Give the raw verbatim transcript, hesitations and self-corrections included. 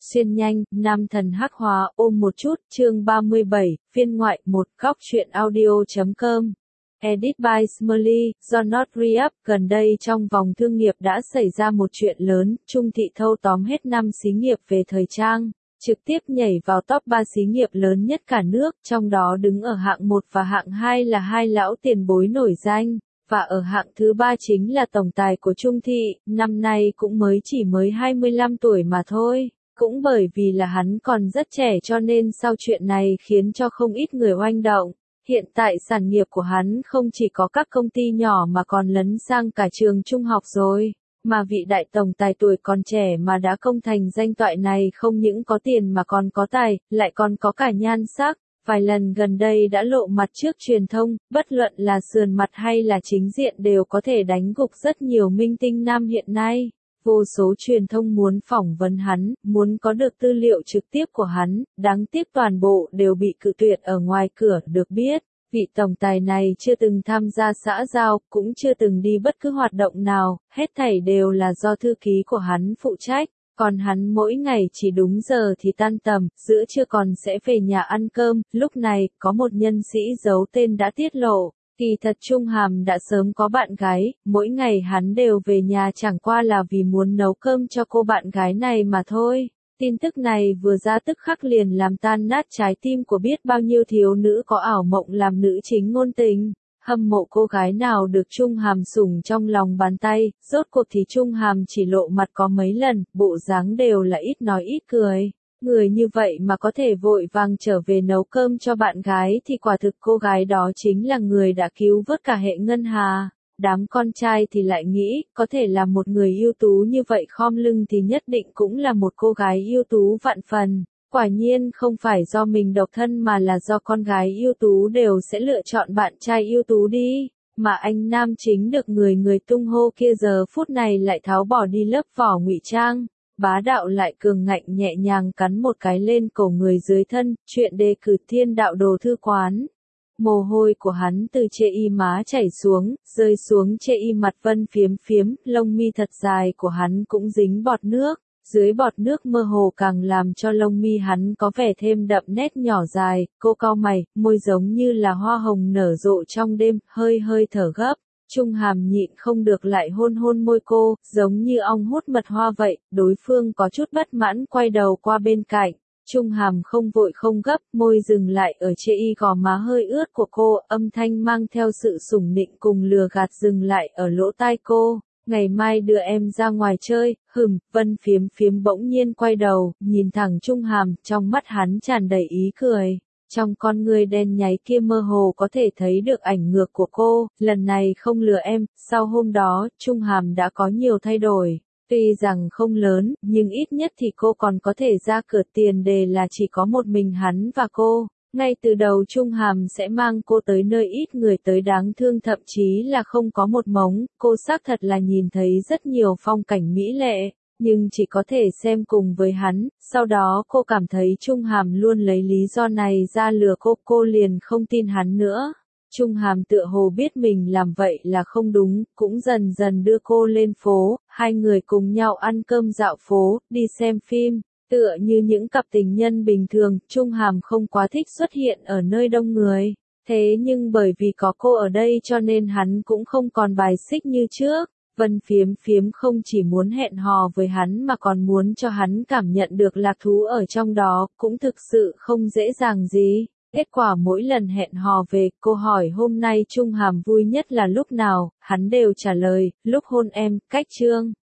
Xuyên nhanh, nam thần hắc hóa ôm một chút, chương ba mươi bảy, phiên ngoại một, góc truyện audio chấm com. Edit by Smiley, do Not Re-Up. Gần đây trong vòng thương nghiệp đã xảy ra một chuyện lớn, Trung Thị thâu tóm hết năm xí nghiệp về thời trang, trực tiếp nhảy vào top ba xí nghiệp lớn nhất cả nước, trong đó đứng ở hạng một và hạng hai là hai lão tiền bối nổi danh, và ở hạng thứ ba chính là tổng tài của Trung Thị, năm nay cũng mới chỉ mới hai mươi lăm tuổi mà thôi. Cũng bởi vì là hắn còn rất trẻ cho nên sau chuyện này khiến cho không ít người oanh động. Hiện tại sản nghiệp của hắn không chỉ có các công ty nhỏ mà còn lấn sang cả trường trung học rồi. Mà vị đại tổng tài tuổi còn trẻ mà đã công thành danh toại này không những có tiền mà còn có tài, lại còn có cả nhan sắc. Vài lần gần đây đã lộ mặt trước truyền thông, bất luận là sườn mặt hay là chính diện đều có thể đánh gục rất nhiều minh tinh nam hiện nay. Vô số truyền thông muốn phỏng vấn hắn, muốn có được tư liệu trực tiếp của hắn, đáng tiếc toàn bộ đều bị cự tuyệt ở ngoài cửa. Được biết, vị tổng tài này chưa từng tham gia xã giao, cũng chưa từng đi bất cứ hoạt động nào, hết thảy đều là do thư ký của hắn phụ trách, còn hắn mỗi ngày chỉ đúng giờ thì tan tầm, giữa trưa còn sẽ về nhà ăn cơm. Lúc này, có một nhân sĩ giấu tên đã tiết lộ. Kỳ thật Trung Hàm đã sớm có bạn gái, mỗi ngày hắn đều về nhà chẳng qua là vì muốn nấu cơm cho cô bạn gái này mà thôi. Tin tức này vừa ra tức khắc liền làm tan nát trái tim của biết bao nhiêu thiếu nữ có ảo mộng làm nữ chính ngôn tình. Hâm mộ cô gái nào được Trung Hàm sủng trong lòng bàn tay, rốt cuộc thì Trung Hàm chỉ lộ mặt có mấy lần, bộ dáng đều là ít nói ít cười. Người như vậy mà có thể vội vàng trở về nấu cơm cho bạn gái thì quả thực cô gái đó chính là người đã cứu vớt cả hệ ngân hà. Đám con trai thì lại nghĩ, có thể là một người ưu tú như vậy khom lưng thì nhất định cũng là một cô gái ưu tú vạn phần. Quả nhiên không phải do mình độc thân mà là do con gái ưu tú đều sẽ lựa chọn bạn trai ưu tú đi. Mà anh nam chính được người người tung hô kia giờ phút này lại tháo bỏ đi lớp vỏ ngụy trang. Bá đạo lại cường ngạnh nhẹ nhàng cắn một cái lên cổ người dưới thân, chuyện đề cử thiên đạo đồ thư quán. Mồ hôi của hắn từ chê y má chảy xuống, rơi xuống chê y mặt vân phiếm phiếm, lông mi thật dài của hắn cũng dính bọt nước. Dưới bọt nước mơ hồ càng làm cho lông mi hắn có vẻ thêm đậm nét nhỏ dài, cô cau mày, môi giống như là hoa hồng nở rộ trong đêm, hơi hơi thở gấp. Trung Hàm nhịn không được lại hôn hôn môi cô, giống như ong hút mật hoa vậy. Đối phương có chút bất mãn quay đầu qua bên cạnh. Trung Hàm không vội không gấp, môi dừng lại ở chê y gò má hơi ướt của cô, âm thanh mang theo sự sủng nịnh cùng lừa gạt dừng lại ở lỗ tai cô. Ngày mai đưa em ra ngoài chơi. Hừm. Vân phiếm phiếm bỗng nhiên quay đầu, nhìn thẳng Trung Hàm, trong mắt hắn tràn đầy ý cười. Trong con người đen nháy kia mơ hồ có thể thấy được ảnh ngược của cô, lần này không lừa em. Sau hôm đó, Trung Hàm đã có nhiều thay đổi. Tuy rằng không lớn, nhưng ít nhất thì cô còn có thể ra cửa, tiền đề là chỉ có một mình hắn và cô. Ngay từ đầu Trung Hàm sẽ mang cô tới nơi ít người tới đáng thương, thậm chí là không có một mống. Cô xác thật là nhìn thấy rất nhiều phong cảnh mỹ lệ, nhưng chỉ có thể xem cùng với hắn. Sau đó cô cảm thấy Trung Hàm luôn lấy lý do này ra lừa cô, cô liền không tin hắn nữa. Trung Hàm tựa hồ biết mình làm vậy là không đúng, cũng dần dần đưa cô lên phố, hai người cùng nhau ăn cơm dạo phố, đi xem phim. Tựa như những cặp tình nhân bình thường, Trung Hàm không quá thích xuất hiện ở nơi đông người. Thế nhưng bởi vì có cô ở đây cho nên hắn cũng không còn bài xích như trước. Vân phiếm phiếm không chỉ muốn hẹn hò với hắn mà còn muốn cho hắn cảm nhận được lạc thú ở trong đó, cũng thực sự không dễ dàng gì. Kết quả mỗi lần hẹn hò về, cô hỏi hôm nay Trung Hàm vui nhất là lúc nào, hắn đều trả lời, lúc hôn em. Cách chương